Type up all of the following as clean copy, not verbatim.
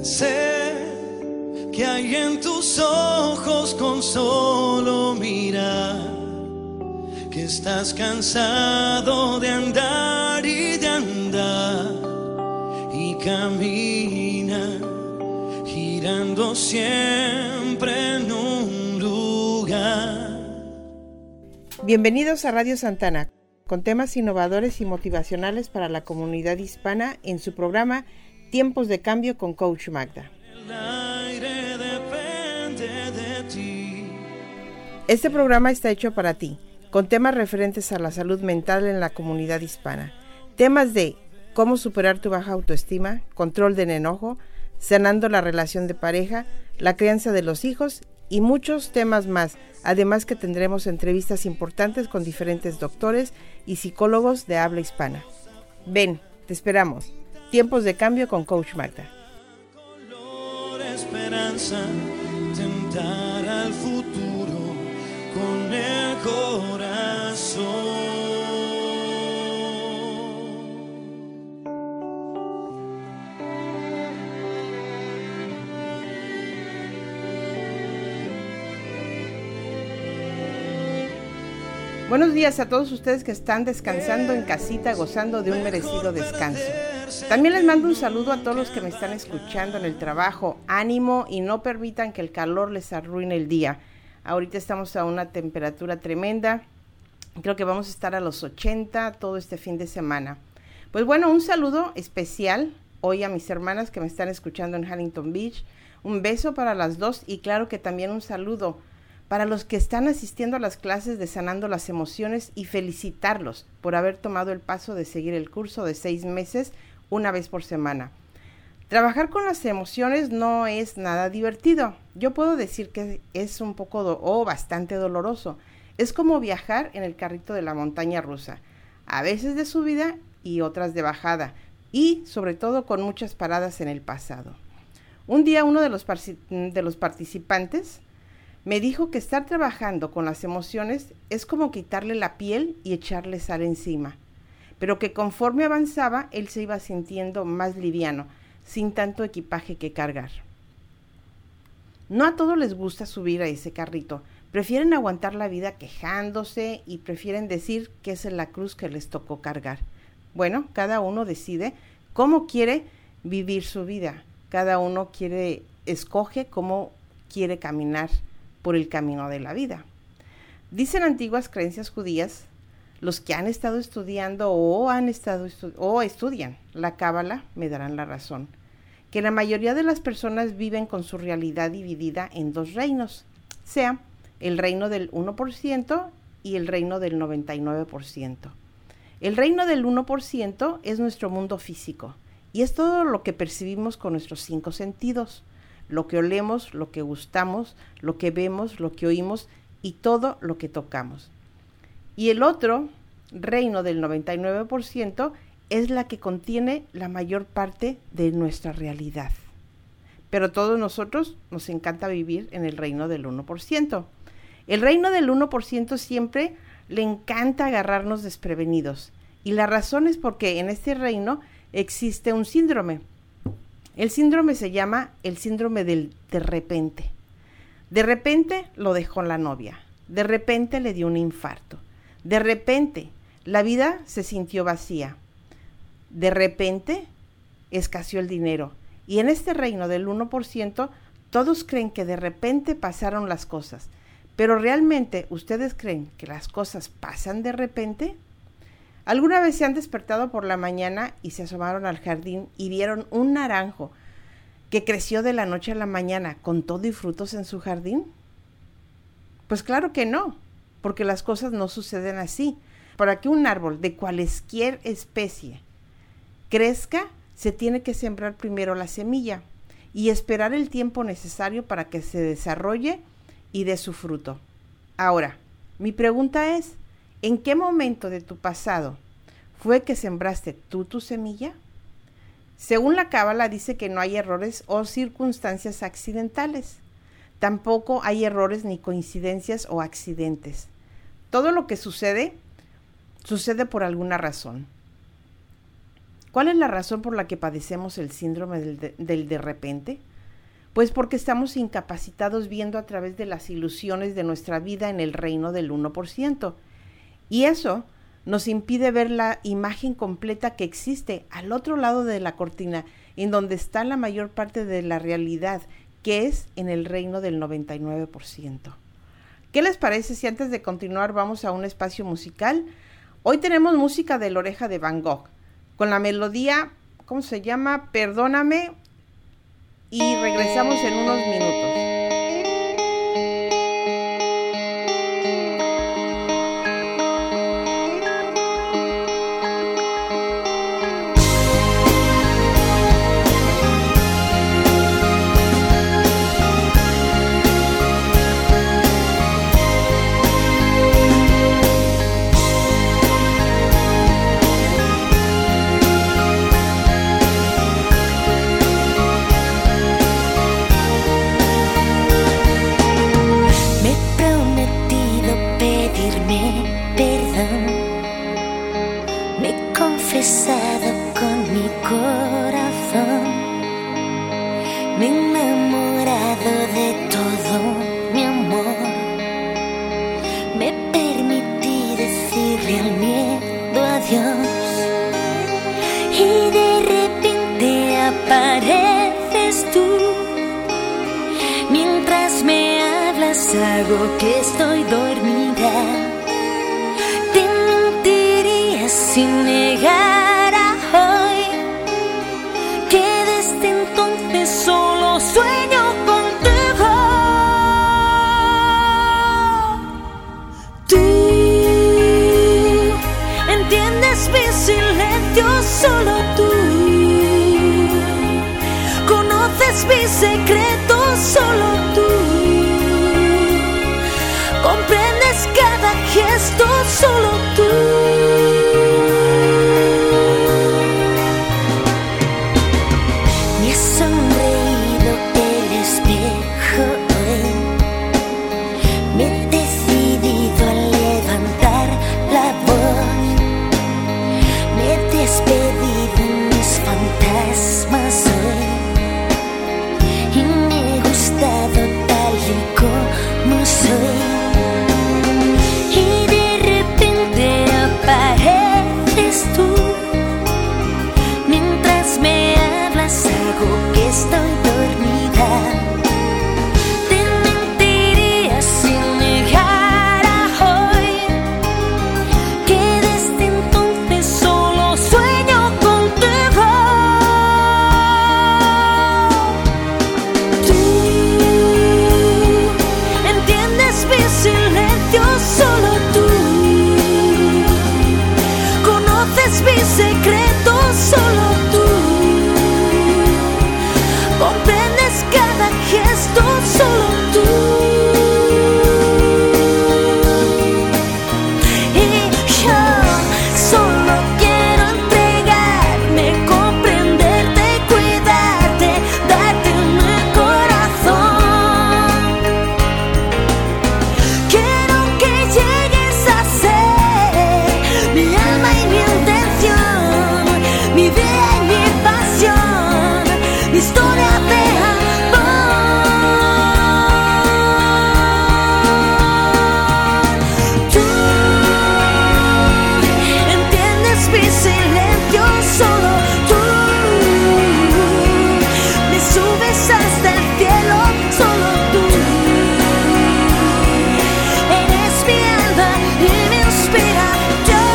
Sé que hay en tus ojos con solo mirar, que estás cansado de andar y de andar y camina girando siempre en un lugar. Bienvenidos a Radio Santana, con temas innovadores y motivacionales para la comunidad hispana en su programa Tiempos de Cambio con Coach Magda. El aire depende de ti. Este programa está hecho para ti, con temas referentes a la salud mental en la comunidad hispana. Temas de cómo superar tu baja autoestima, control del enojo, sanando la relación de pareja, la crianza de los hijos y muchos temas más. Además que tendremos entrevistas importantes con diferentes doctores y psicólogos de habla hispana. Ven, te esperamos. Tiempos de Cambio con Coach Magda. Color esperanza, tentar al futuro con el corazón. Buenos días a todos ustedes que están descansando en casita, gozando de un merecido descanso. También les mando un saludo a todos los que me están escuchando en el trabajo. Ánimo y no permitan que el calor les arruine el día. Ahorita estamos a una temperatura tremenda. Creo que vamos a estar a los 80 todo este fin de semana. Pues bueno, un saludo especial hoy a mis hermanas que me están escuchando en Huntington Beach. Un beso para las dos y claro que también un saludo para los que están asistiendo a las clases de Sanando las Emociones y felicitarlos por haber tomado el paso de seguir el curso de 6 meses una vez por semana. Trabajar con las emociones no es nada divertido. Yo puedo decir que es un poco bastante doloroso. Es como viajar en el carrito de la montaña rusa, a veces de subida y otras de bajada, y sobre todo con muchas paradas en el pasado. Un día uno de los participantes me dijo que estar trabajando con las emociones es como quitarle la piel y echarle sal encima, pero que conforme avanzaba, él se iba sintiendo más liviano, sin tanto equipaje que cargar. No a todos les gusta subir a ese carrito, prefieren aguantar la vida quejándose y prefieren decir que esa es la cruz que les tocó cargar. Bueno, cada uno decide cómo quiere vivir su vida, cada uno escoge cómo quiere caminar por el camino de la vida. Dicen antiguas creencias judías, los que han estado estudiando o estudian la Cábala me darán la razón, que la mayoría de las personas viven con su realidad dividida en 2 reinos, sea el reino del 1% y el reino del 99%. El reino del 1% es nuestro mundo físico y es todo lo que percibimos con nuestros 5 sentidos. Lo que olemos, lo que gustamos, lo que vemos, lo que oímos y todo lo que tocamos. Y el otro reino del 99% es la que contiene la mayor parte de nuestra realidad. Pero todos nosotros nos encanta vivir en el reino del 1%. El reino del 1% siempre le encanta agarrarnos desprevenidos. Y la razón es porque en este reino existe un síndrome. El síndrome se llama el síndrome del de repente. De repente lo dejó la novia. De repente le dio un infarto. De repente la vida se sintió vacía. De repente escaseó el dinero. Y en este reino del 1%, todos creen que de repente pasaron las cosas. Pero realmente, ¿ustedes creen que las cosas pasan de repente? ¿Alguna vez se han despertado por la mañana y se asomaron al jardín y vieron un naranjo que creció de la noche a la mañana con todo y frutos en su jardín? Pues claro que no, porque las cosas no suceden así. Para que un árbol de cualquier especie crezca, se tiene que sembrar primero la semilla y esperar el tiempo necesario para que se desarrolle y dé su fruto. Ahora, mi pregunta es, ¿en qué momento de tu pasado fue que sembraste tú tu semilla? Según la Cábala dice que no hay errores o circunstancias accidentales. Tampoco hay errores ni coincidencias o accidentes. Todo lo que sucede por alguna razón. ¿Cuál es la razón por la que padecemos el síndrome del de repente? Pues porque estamos incapacitados viendo a través de las ilusiones de nuestra vida en el reino del 1%. Y eso nos impide ver la imagen completa que existe al otro lado de la cortina, en donde está la mayor parte de la realidad, que es en el reino del 99%. ¿Qué les parece si antes de continuar vamos a un espacio musical? Hoy tenemos música de La Oreja de Van Gogh, con la melodía, ¿cómo se llama? Perdóname, y regresamos en unos minutos. Hago que estoy dormida. Te mentiría si negara hoy que desde entonces solo sueño contigo. Tú entiendes mi silencio, solo tú conoces mis secretos, solo tú comprendes cada gesto, solo tú. Me ha sonreído el espejo hoy. Me he decidido a levantar la voz. Me he despedido de mis fantasmas hoy. Y me he gustado tal y como soy. Estoy dormida. Te mentiría si negara hoy que desde entonces solo sueño contigo. Tú entiendes mi silencio, solo tú conoces mis secretos, solo tú comprendes cada gesto, solo tú. Y yo solo quiero entregarme, comprenderte, cuidarte, darte mi corazón. Quiero que llegues a ser mi alma y mi intención, mi vida y mi pasión, mi historia de amor. Tú entiendes mi silencio, solo tú me subes hasta el cielo, solo tú eres mi alma y mi inspiración.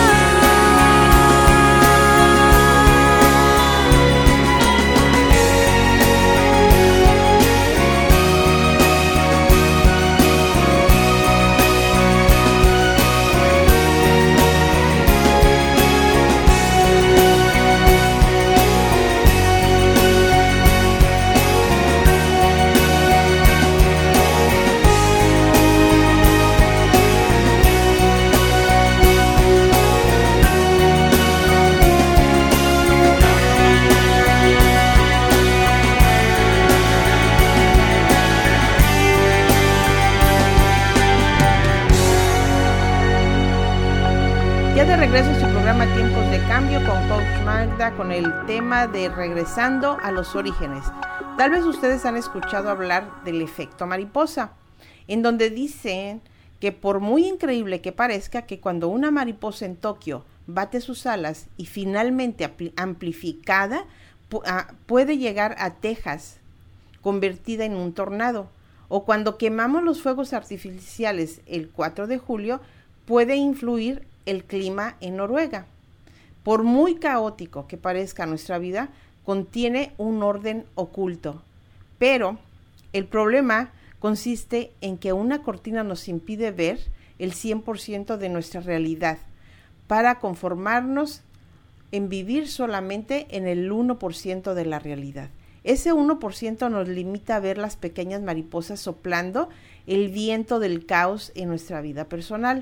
Ya de regreso a su programa programa Tiempos de Cambio con Coach Magda con el tema de regresando a los orígenes. Tal vez ustedes han escuchado hablar del efecto mariposa, en donde dicen que por muy increíble que parezca, que cuando una mariposa en Tokio bate sus alas y finalmente amplificada puede llegar a Texas, convertida en un tornado, o cuando quemamos los fuegos artificiales el 4 de julio, puede influir el clima en Noruega. Por muy caótico que parezca nuestra vida, contiene un orden oculto, pero el problema consiste en que una cortina nos impide ver el 100% de nuestra realidad para conformarnos en vivir solamente en el 1% de la realidad. Ese 1% nos limita a ver las pequeñas mariposas soplando el viento del caos en nuestra vida personal.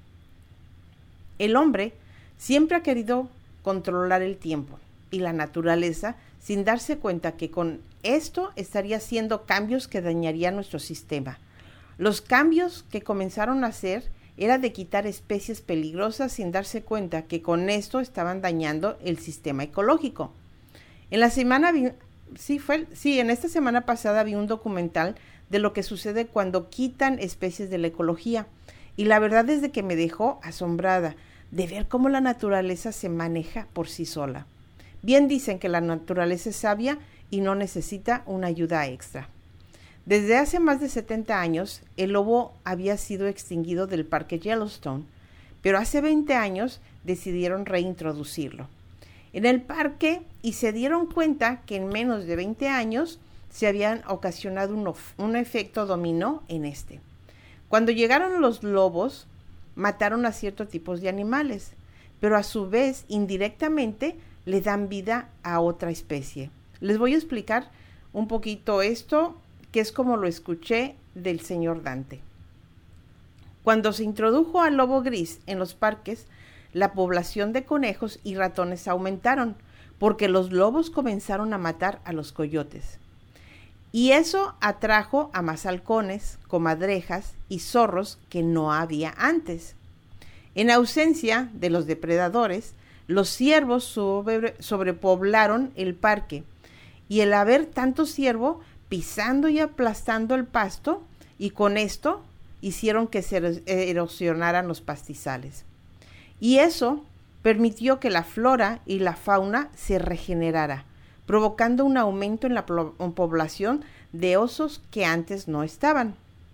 El hombre siempre ha querido controlar el tiempo y la naturaleza sin darse cuenta que con esto estaría haciendo cambios que dañarían nuestro sistema. Los cambios que comenzaron a hacer era de quitar especies peligrosas sin darse cuenta que con esto estaban dañando el sistema ecológico. En esta semana pasada vi un documental de lo que sucede cuando quitan especies de la ecología y la verdad es de que me dejó asombrada de ver cómo la naturaleza se maneja por sí sola. Bien dicen que la naturaleza es sabia y no necesita una ayuda extra. Desde hace más de 70 años, el lobo había sido extinguido del parque Yellowstone, pero hace 20 años decidieron reintroducirlo en el parque y se dieron cuenta que en menos de 20 años se habían ocasionado un efecto dominó en este. Cuando llegaron los lobos, mataron a ciertos tipos de animales, pero a su vez, indirectamente, le dan vida a otra especie. Les voy a explicar un poquito esto, que es como lo escuché del señor Dante. Cuando se introdujo al lobo gris en los parques, la población de conejos y ratones aumentaron, porque los lobos comenzaron a matar a los coyotes. Y eso atrajo a más halcones, comadrejas y zorros que no había antes. En ausencia de los depredadores, los ciervos sobrepoblaron el parque, y el haber tanto ciervo pisando y aplastando el pasto, y con esto hicieron que se erosionaran los pastizales. Y eso permitió que la flora y la fauna se regenerara, provocando un aumento en la población de osos que antes no estaban.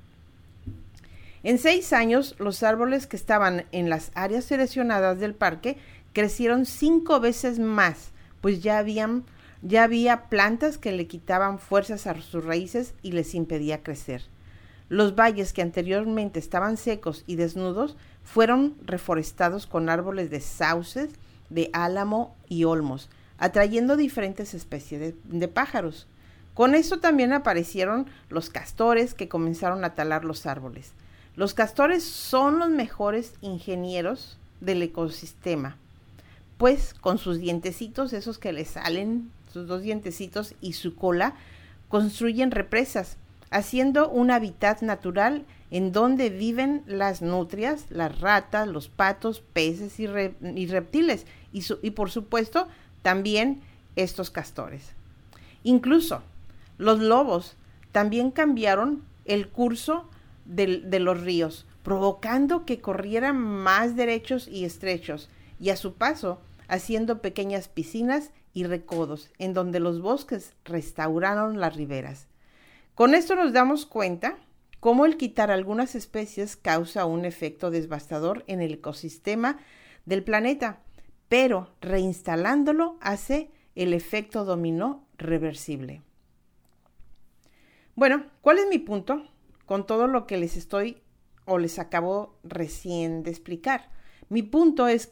En 6 años, los árboles que estaban en las áreas seleccionadas del parque crecieron 5 veces más, pues ya había plantas que le quitaban fuerzas a sus raíces y les impedía crecer. Los valles que anteriormente estaban secos y desnudos fueron reforestados con árboles de sauces, de álamo y olmos, atrayendo diferentes especies de pájaros. Con esto también aparecieron los castores que comenzaron a talar los árboles. Los castores son los mejores ingenieros del ecosistema, pues con sus dientecitos, esos que les salen, sus 2 dientecitos y su cola, construyen represas, haciendo un hábitat natural en donde viven las nutrias, las ratas, los patos, peces y reptiles, y por supuesto también estos castores. Incluso los lobos también cambiaron el curso de los ríos, provocando que corrieran más derechos y estrechos, y a su paso haciendo pequeñas piscinas y recodos, en donde los bosques restauraron las riberas. Con esto nos damos cuenta cómo el quitar algunas especies causa un efecto devastador en el ecosistema del planeta, pero reinstalándolo hace el efecto dominó reversible. Bueno, ¿cuál es mi punto con todo lo que les acabo recién de explicar? Mi punto es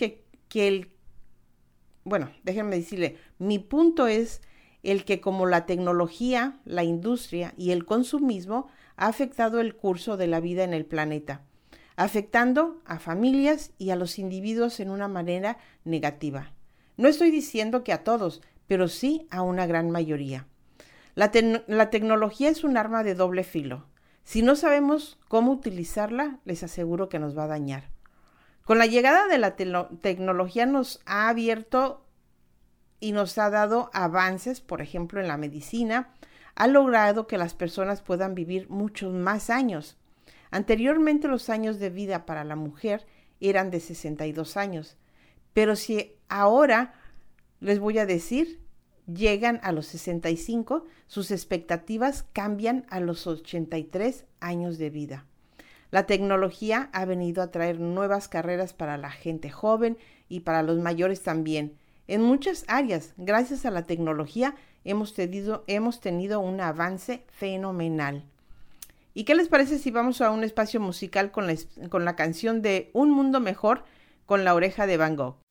mi punto es el que como la tecnología, la industria y el consumismo ha afectado el curso de la vida en el planeta, afectando a familias y a los individuos en una manera negativa. No estoy diciendo que a todos, pero sí a una gran mayoría. La tecnología es un arma de doble filo. Si no sabemos cómo utilizarla, les aseguro que nos va a dañar. Con la llegada de la tecnología nos ha abierto y nos ha dado avances, por ejemplo, en la medicina, ha logrado que las personas puedan vivir muchos más años. Anteriormente los años de vida para la mujer eran de 62 años, pero si ahora les voy a decir, llegan a los 65, sus expectativas cambian a los 83 años de vida. La tecnología ha venido a traer nuevas carreras para la gente joven y para los mayores también. En muchas áreas, gracias a la tecnología, hemos tenido un avance fenomenal. ¿Y qué les parece si vamos a un espacio musical con la canción de Un Mundo Mejor con La Oreja de Van Gogh?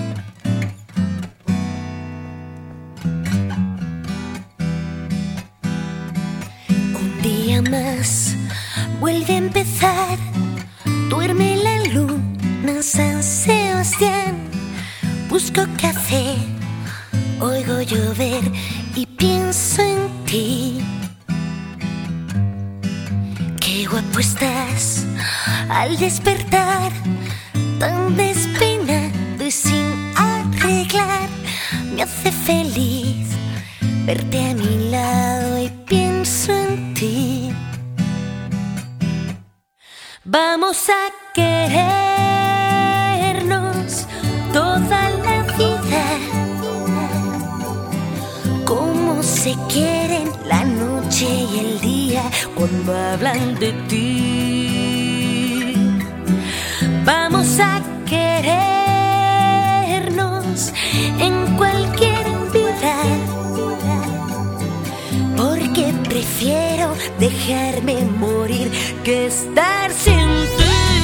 Un día más vuelve a empezar, duerme la luna San Sebastián. Busco café, oigo llover y pienso en ti. Qué guapo estás al despertar, tan despeinado y sin arreglar. Me hace feliz verte a mi lado y pienso en ti. Vamos a querernos toda la vida, como se quieren la noche y el día cuando hablan de ti. Vamos a querernos en cualquier vida, porque prefiero dejarme morir que estar sin ti.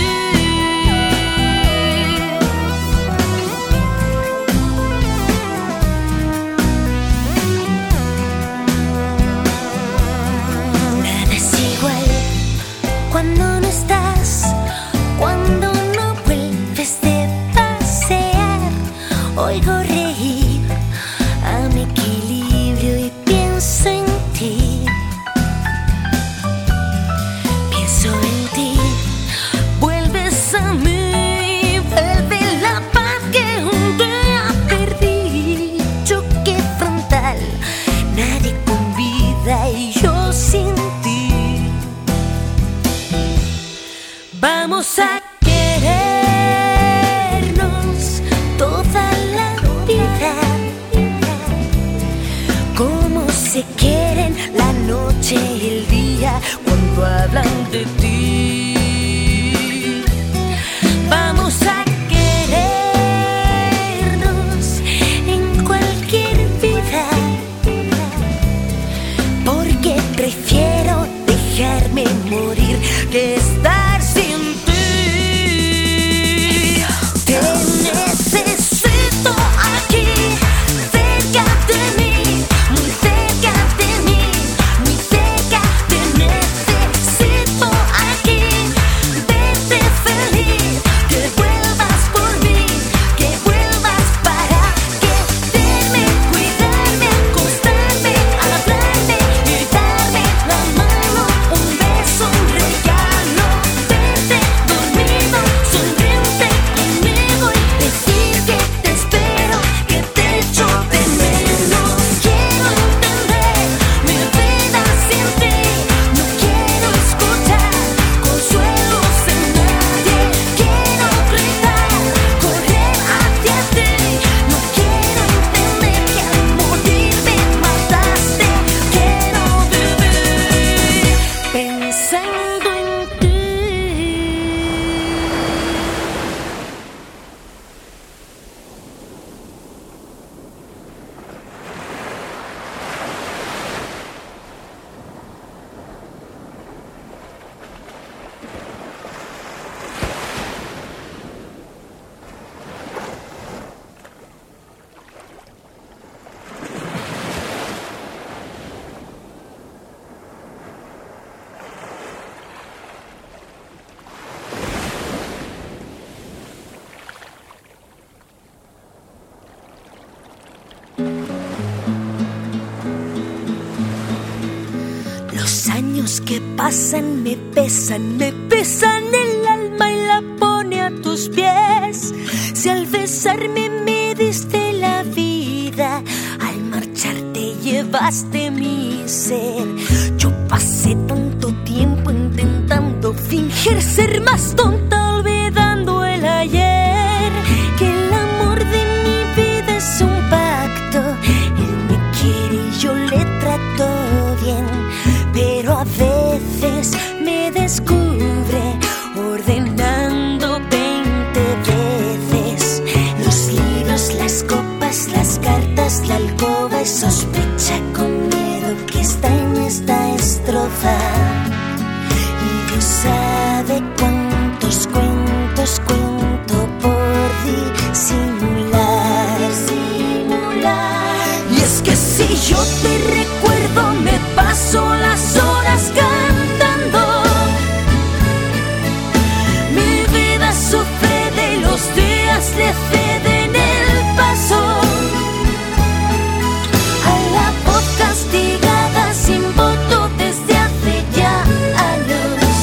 Nada es igual cuando no estás, cuando no vuelves de pasear. Oigo reír a mi equilibrio y pienso en ti. Pienso en ti, vuelves a mí, vuelve la paz que un día perdí. Choque frontal, nadie con vida y yo sin ti. Vamos a querernos toda la vida, como se quieren la noche y el día cuando hablan de ti. Vamos a querernos en cualquier vida, porque prefiero dejarme morir que estar sin ti. Te necesito aquí, cerca de mí, muy cerca de mí, muy cerca. Te necesito aquí, verte feliz, que vuelvas por mí, que vuelvas para quererme, cuidarme, acostarme, hablarme y darme la mano, un beso, un regalo, verte dormido, sonriente conmigo y decir que te espero, que te echo de menos. Quiero entender mi vida sin ti, no quiero escuchar consuelos en nadie. Quiero gritar, correr hacia ti, no quiero entender que al morir me mataste. Quiero vivir pensando en ti. Los años que pasan me pesan el alma y la pone a tus pies. besarme me diste la vida. Al marcharte llevaste mi ser. Yo pasé tanto tiempo intentando fingir ser más tonta, olvidando el ayer. Que el amor de mi vida es un pacto. Él me quiere y yo le trato bien, pero a veces me descubre ordenando 20 veces los libros, las copas, las cartas, la alcoba, y sospecha con miedo que está en esta estrofa. Y Dios sabe cuántos cuentos cuento por disimular. Y es que si yo te recuerdo me paso las horas cantando. Mi vida sufre de los días, le ceden el paso a la voz castigada sin voto desde hace ya años.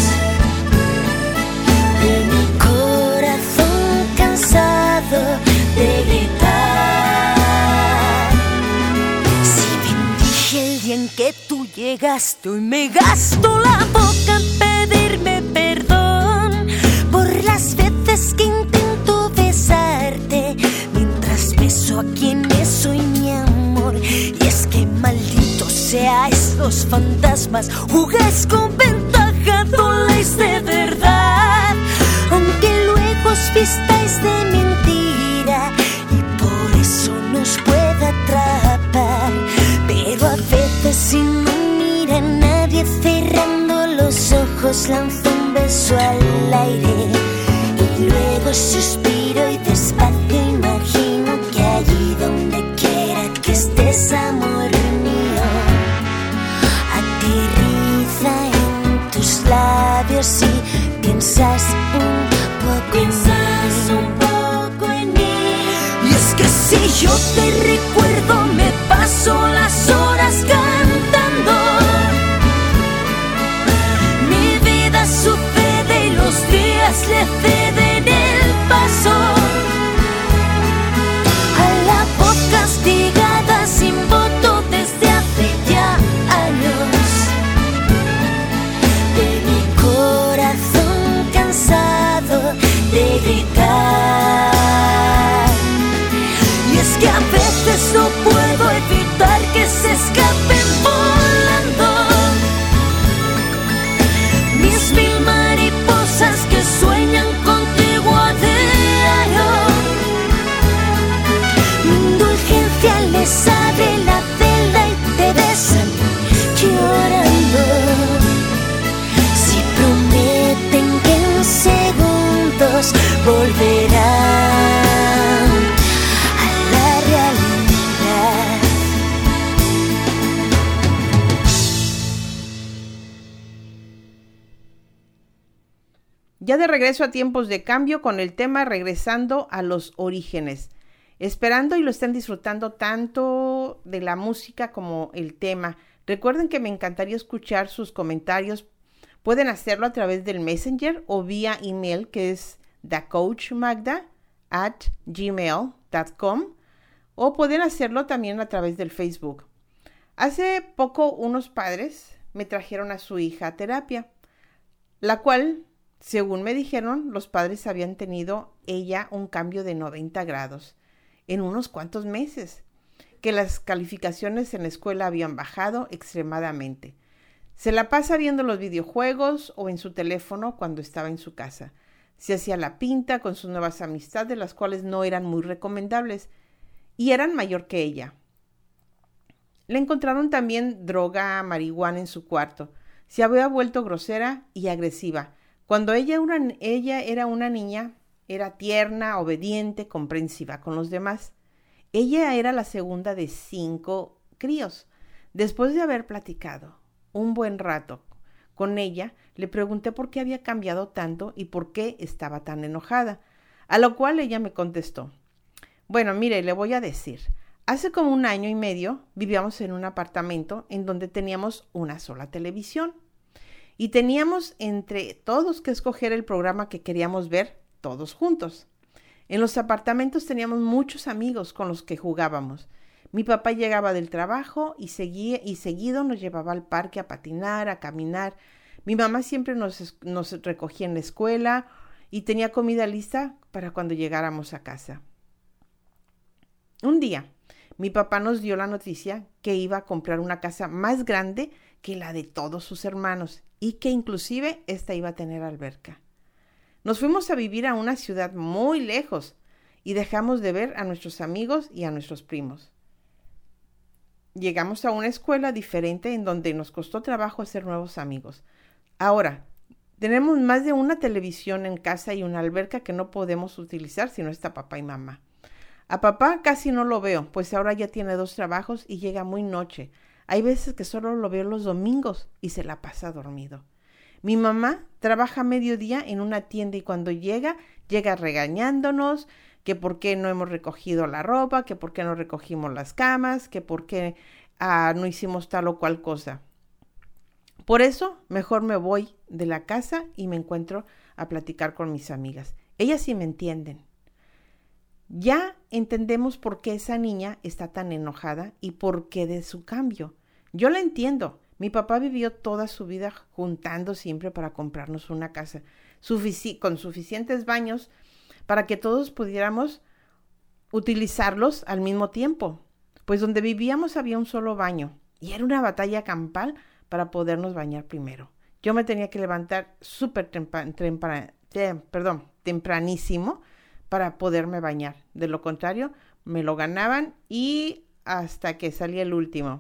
De mi corazón cansado de gritar. Si bendije el día en que tú llegaste, hoy me gasto la boca en pedirme perdón por las veces que intento besarte mientras beso a quien es soy mi amor. Y es que maldito seáis los fantasmas, juguéis con ventaja, doléis de verdad, aunque luego os vistáis de mentira y por eso nos puede atrapar. Pero a veces sin mirar a nadie, cerrando los ojos, lanzo un beso al aire y luego suspiro y despacio imagino que allí donde quiera que estés, amor mío, aterriza en tus labios y piensas un poco en mí. Y es que si yo te recuerdo me paso las horas cantando. Mi vida sufre de los días, le ceden el paso a la voz castigada sin voto desde hace ya años. De mi corazón cansado de gritar. Y es que a veces no puedo evitar que se escapen volando mis mil mariposas que sueñan contigo a diario. Mi indulgencia les abre la celda y te besan llorando. Si prometen que en segundos volverán a la realidad. Ya de regreso a Tiempos de Cambio con el tema Regresando a los Orígenes. Esperando y lo estén disfrutando tanto de la música como el tema. Recuerden que me encantaría escuchar sus comentarios. Pueden hacerlo a través del Messenger o vía email, que es thecoachmagda@gmail.com, o pueden hacerlo también a través del Facebook. Hace poco unos padres me trajeron a su hija a terapia, la cual, según me dijeron, los padres habían tenido ella un cambio de 90 grados en unos cuantos meses, que las calificaciones en la escuela habían bajado extremadamente. Se la pasa viendo los videojuegos o en su teléfono cuando estaba en su casa. Se hacía la pinta con sus nuevas amistades, las cuales no eran muy recomendables y eran mayor que ella. Le encontraron también droga, marihuana en su cuarto. Se había vuelto grosera y agresiva. Cuando ella era una niña, era tierna, obediente, comprensiva con los demás. Ella era la segunda de 5 críos. Después de haber platicado un buen rato con ella, le pregunté por qué había cambiado tanto y por qué estaba tan enojada, a lo cual ella me contestó: bueno, mire, le voy a decir, hace como 1 año y medio vivíamos en un apartamento en donde teníamos una sola televisión y teníamos entre todos que escoger el programa que queríamos ver todos juntos. En los apartamentos teníamos muchos amigos con los que jugábamos. Mi papá llegaba del trabajo y seguido nos llevaba al parque a patinar, a caminar. Mi mamá siempre nos recogía en la escuela y tenía comida lista para cuando llegáramos a casa. Un día, mi papá nos dio la noticia que iba a comprar una casa más grande que la de todos sus hermanos y que inclusive esta iba a tener alberca. Nos fuimos a vivir a una ciudad muy lejos y dejamos de ver a nuestros amigos y a nuestros primos. Llegamos a una escuela diferente en donde nos costó trabajo hacer nuevos amigos. Ahora, tenemos más de una televisión en casa y una alberca que no podemos utilizar si no está papá y mamá. A papá casi no lo veo, pues ahora ya tiene 2 trabajos y llega muy noche. Hay veces que solo lo veo los domingos y se la pasa dormido. Mi mamá trabaja a mediodía en una tienda y cuando llega regañándonos, que por qué no hemos recogido la ropa, que por qué no recogimos las camas, que por qué no hicimos tal o cual cosa. Por eso, mejor me voy de la casa y me encuentro a platicar con mis amigas. Ellas sí me entienden. Ya entendemos por qué esa niña está tan enojada y por qué de su cambio. Yo la entiendo. Mi papá vivió toda su vida juntando siempre para comprarnos una casa con suficientes baños para que todos pudiéramos utilizarlos al mismo tiempo. Pues donde vivíamos había un solo baño y era una batalla campal para podernos bañar primero. Yo me tenía que levantar súper tempranísimo para poderme bañar. De lo contrario, me lo ganaban y hasta que salía el último.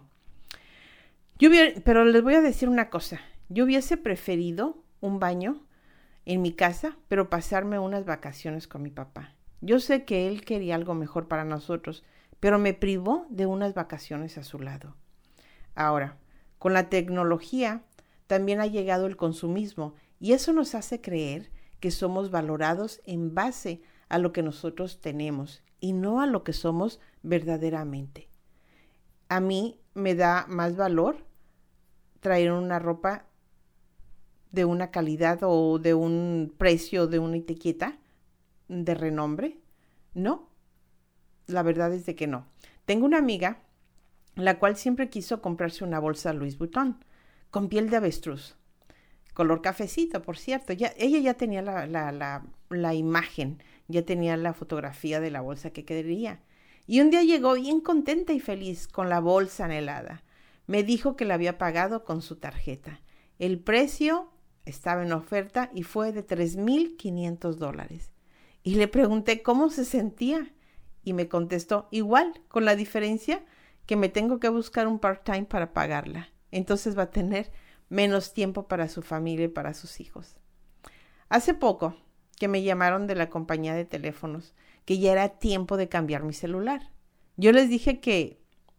Pero les voy a decir una cosa. Yo hubiese preferido un baño en mi casa, pero pasarme unas vacaciones con mi papá. Yo sé que él quería algo mejor para nosotros, pero me privó de unas vacaciones a su lado. Ahora, con la tecnología también ha llegado el consumismo y eso nos hace creer que somos valorados en base a lo que nosotros tenemos y no a lo que somos verdaderamente. A mí me da más valor traer una ropa de una calidad o de un precio, de una etiqueta de renombre. No, la verdad es de que no. Tengo una amiga la cual siempre quiso comprarse una bolsa Louis Vuitton con piel de avestruz, color cafecito, por cierto. Ella ya tenía la imagen, ya tenía la fotografía de la bolsa que quería. Y un día llegó bien contenta y feliz con la bolsa anhelada. Me dijo que la había pagado con su tarjeta. El precio estaba en oferta y fue de $3,500. Y le pregunté cómo se sentía y me contestó igual, con la diferencia que me tengo que buscar un part-time para pagarla. Entonces va a tener menos tiempo para su familia y para sus hijos. Hace poco que me llamaron de la compañía de teléfonos que ya era tiempo de cambiar mi celular. Yo les dije que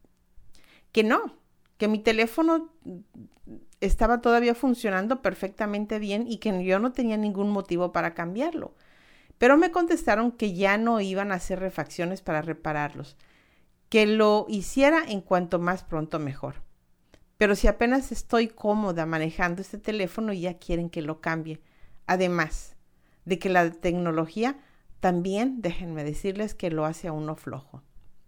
no, que mi teléfono estaba todavía funcionando perfectamente bien y que yo no tenía ningún motivo para cambiarlo. Pero me contestaron que ya no iban a hacer refacciones para repararlos, que lo hiciera en cuanto más pronto mejor. Pero si apenas estoy cómoda manejando este teléfono, ya quieren que lo cambie. Además de que la tecnología también, déjenme decirles, que lo hace a uno flojo.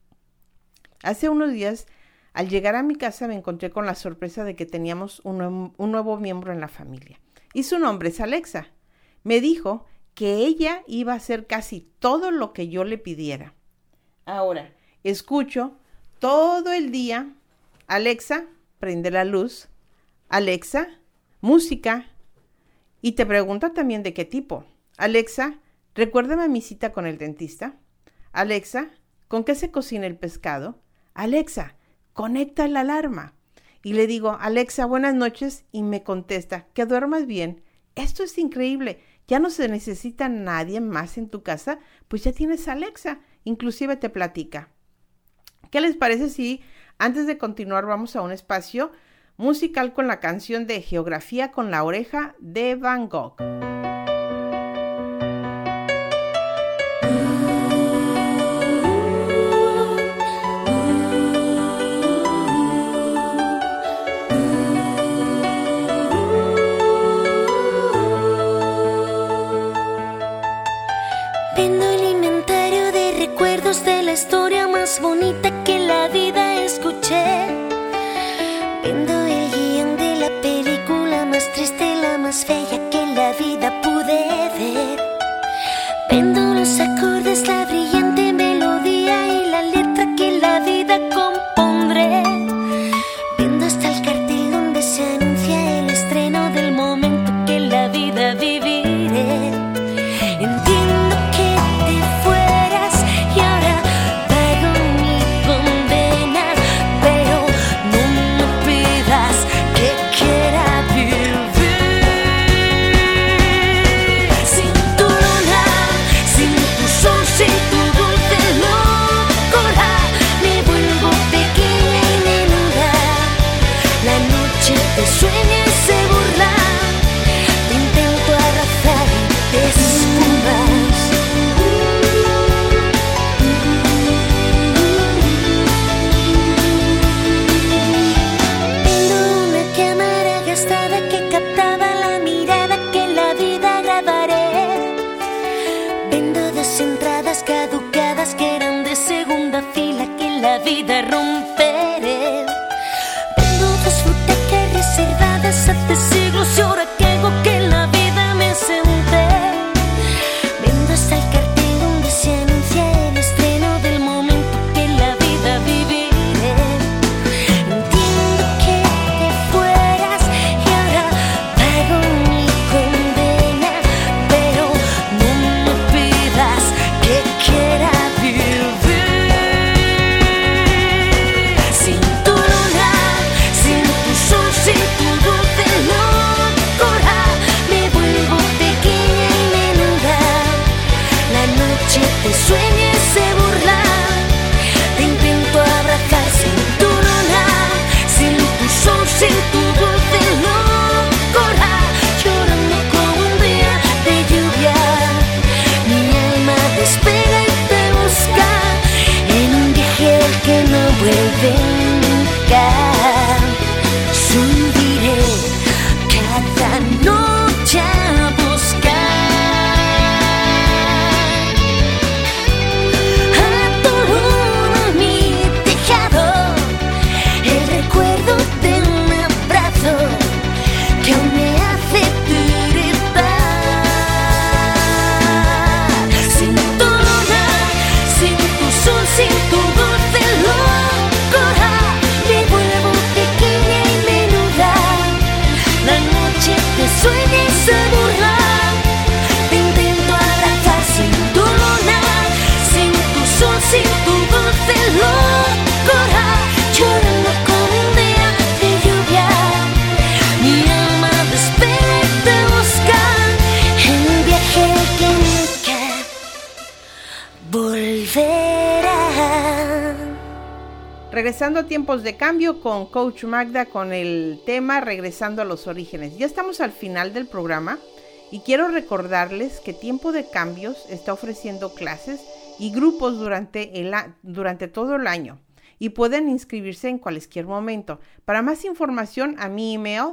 Hace unos días, al llegar a mi casa, me encontré con la sorpresa de que teníamos un nuevo miembro en la familia. Y su nombre es Alexa. Me dijo que ella iba a hacer casi todo lo que yo le pidiera. Ahora, escucho todo el día: Alexa, prende la luz. Alexa, música. Y te pregunta también de qué tipo. Alexa, recuérdame mi cita con el dentista. Alexa, ¿con qué se cocina el pescado? Alexa, conecta la alarma. Y le digo: Alexa, buenas noches, y me contesta: que duermas bien. Esto es increíble. Ya no se necesita nadie más en tu casa, pues ya tienes a Alexa. Inclusive te platica. ¿Qué les parece si antes de continuar vamos a un espacio musical con la canción de Geografía con la Oreja de Van Gogh? Vendo alimentar Vendo los acordes, la brillante melodía y la letra que la vida compondré. Vendo hasta el cartel donde se anuncia el estreno del momento que la vida viviré. Entiendo que te fueras y ahora pago mi condena, pero no me pidas que quiera vivir sin tu luna, sin tu sol, sin tu dulce locura. Me vuelvo pequeña y menuda, la noche te sueña y se burla, te intento abrazar y te esfumas. Tengo una cámara gastada que captaba la mirada que en la vida grabaré. Vendo dos entradas caducadas que eran de segunda fila que en la vida romperé. Vendo dos butacas reservadas hace siglos y ahora que hago que en la vida me senté. Vendo hasta el cartel donde se anuncia el estreno del momento que en la vida viviré. Entiendo que te fueras y ahora pago mi condena, pero no me pidas que quiera vivir sin tu luna, sin tu sol, sin tu dulce locura. Me vuelvo pequeña y menuda, la noche te sueña y se burla, te intento abrazar sin tu luna, sin tu sol, sin tu dulce locura. Llorando como un día de lluvia, mi alma despega y te busca en un viaje al que no vuelve nunca. Subiré cada noche a buscar a tu luna, mi tejado, el recuerdo de un abrazo que aún me hace tiritar. Sin tu luna, sin tu sol, sin tu dulce locura, me vuelvo pequeña y menuda, la noche te sueña y se burla, te intento abrazar sin tu luna, sin tu sol, sin tu dulce locura. Llorando como un día de lluvia, mi alma despega y te busca en un viaje que nunca volverá. Regresando a tiempos de cambio con Coach Magda con el tema Regresando a los Orígenes. Ya estamos al final del programa y quiero recordarles que Tiempo de Cambios está ofreciendo clases y grupos durante todo el año y pueden inscribirse en cualquier momento. Para más información a mi email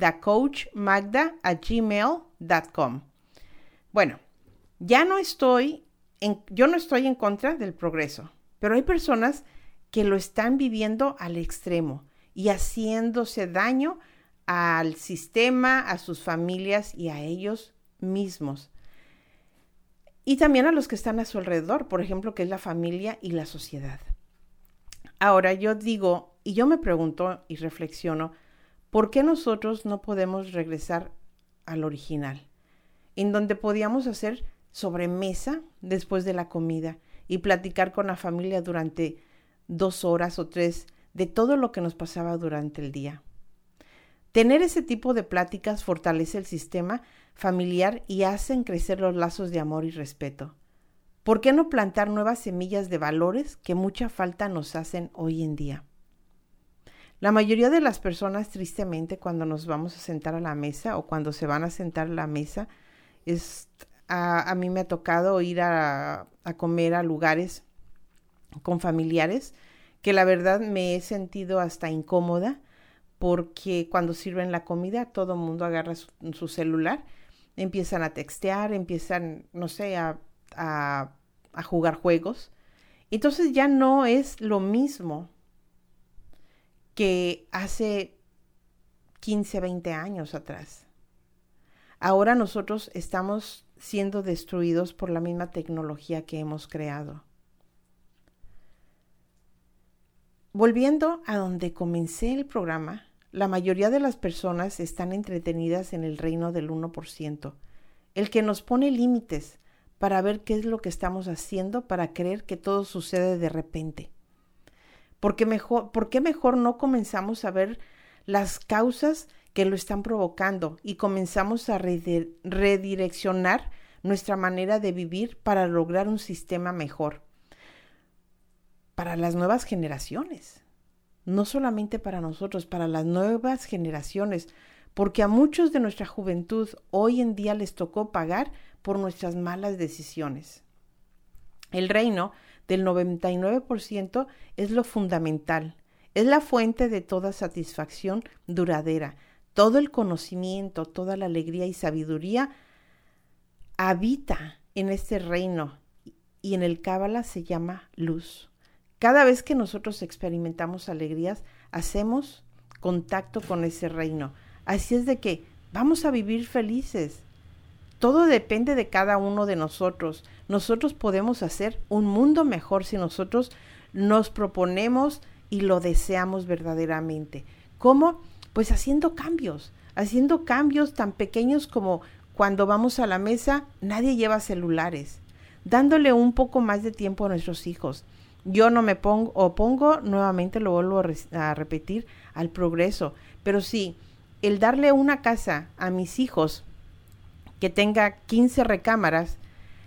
thecoachmagda@gmail.com. Bueno, yo no estoy en contra del progreso, pero hay personas que lo están viviendo al extremo y haciéndose daño al sistema, a sus familias y a ellos mismos. Y también a los que están a su alrededor, por ejemplo, que es la familia y la sociedad. Ahora yo digo, y yo me pregunto y reflexiono, ¿por qué nosotros no podemos regresar al original? En donde podíamos hacer sobremesa después de la comida y platicar con la familia durante 2 horas o 3 de todo lo que nos pasaba durante el día. Tener ese tipo de pláticas fortalece el sistema familiar y hacen crecer los lazos de amor y respeto. ¿Por qué no plantar nuevas semillas de valores que mucha falta nos hacen hoy en día? La mayoría de las personas, tristemente, cuando nos vamos a sentar a la mesa o cuando se van a sentar a la mesa, a mí me ha tocado ir a comer a lugares con familiares que la verdad me he sentido hasta incómoda porque cuando sirven la comida todo el mundo agarra su celular, empiezan a textear, empiezan, no sé, a jugar juegos. Entonces ya no es lo mismo que hace 15, 20 años atrás. Ahora nosotros estamos siendo destruidos por la misma tecnología que hemos creado. Volviendo a donde comencé el programa, la mayoría de las personas están entretenidas en el reino del 1%, el que nos pone límites para ver qué es lo que estamos haciendo para creer que todo sucede de repente. ¿Por qué mejor no comenzamos a ver las causas que lo están provocando y comenzamos a redireccionar nuestra manera de vivir para lograr un sistema mejor para las nuevas generaciones? No solamente para nosotros, para las nuevas generaciones, porque a muchos de nuestra juventud hoy en día les tocó pagar por nuestras malas decisiones. El reino del 99% es lo fundamental, es la fuente de toda satisfacción duradera. Todo el conocimiento, toda la alegría y sabiduría habita en este reino y en el Cábala se llama luz. Cada vez que nosotros experimentamos alegrías, hacemos contacto con ese reino. Así es de que vamos a vivir felices. Todo depende de cada uno de nosotros. Nosotros podemos hacer un mundo mejor si nosotros nos proponemos y lo deseamos verdaderamente. ¿Cómo? Pues haciendo cambios tan pequeños como cuando vamos a la mesa, nadie lleva celulares, dándole un poco más de tiempo a nuestros hijos. Yo no me opongo, nuevamente lo vuelvo a repetir, al progreso, pero sí, el darle una casa a mis hijos que tenga 15 recámaras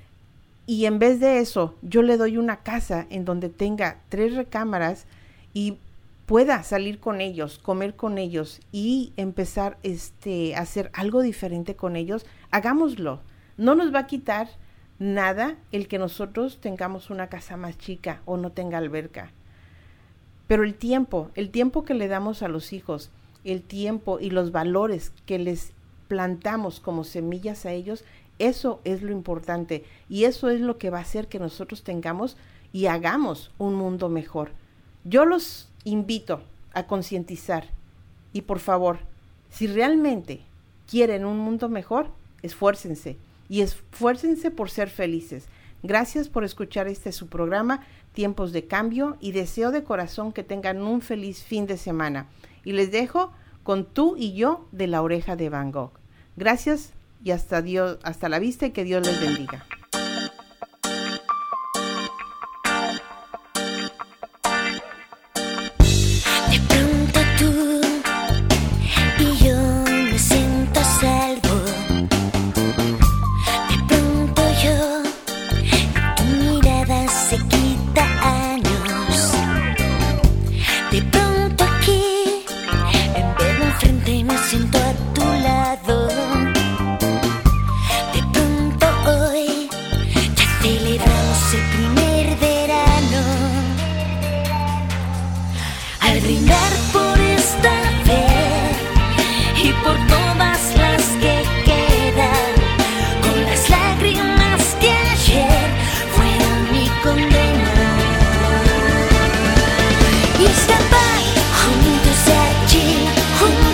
y en vez de eso yo le doy una casa en donde tenga 3 recámaras y pueda salir con ellos, comer con ellos y empezar a hacer algo diferente con ellos, hagámoslo. No nos va a quitar nada el que nosotros tengamos una casa más chica o no tenga alberca. Pero el tiempo que le damos a los hijos, el tiempo y los valores que les plantamos como semillas a ellos, eso es lo importante y eso es lo que va a hacer que nosotros tengamos y hagamos un mundo mejor. Yo los invito a concientizar y por favor, si realmente quieren un mundo mejor, esfuércense y esfuércense por ser felices. Gracias por escuchar su programa, Tiempos de Cambio, y deseo de corazón que tengan un feliz fin de semana. Y les dejo con Tú y Yo de La Oreja de Van Gogh. Gracias y hasta la vista y que Dios les bendiga.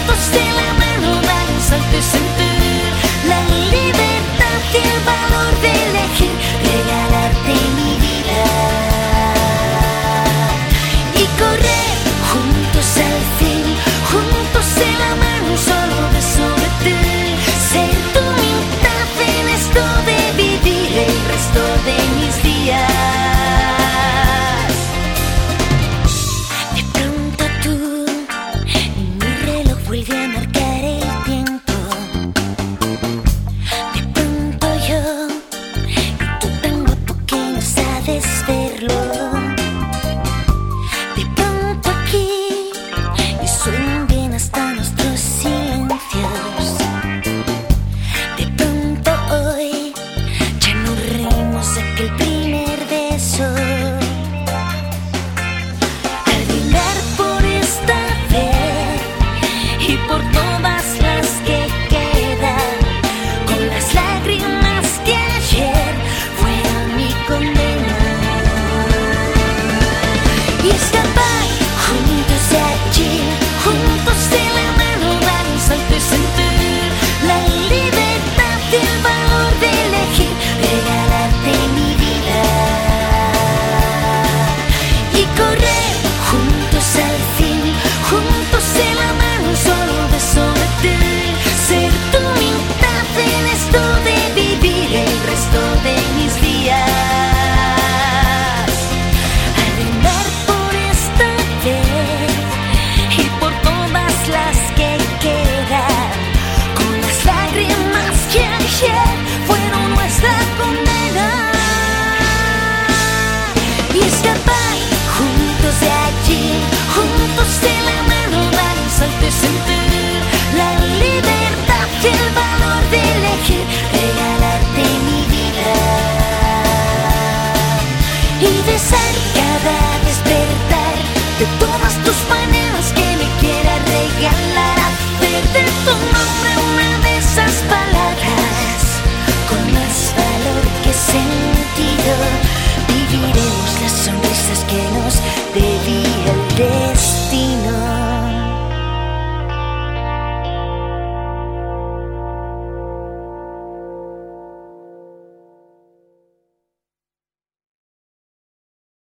Sentir la libertad y el valor de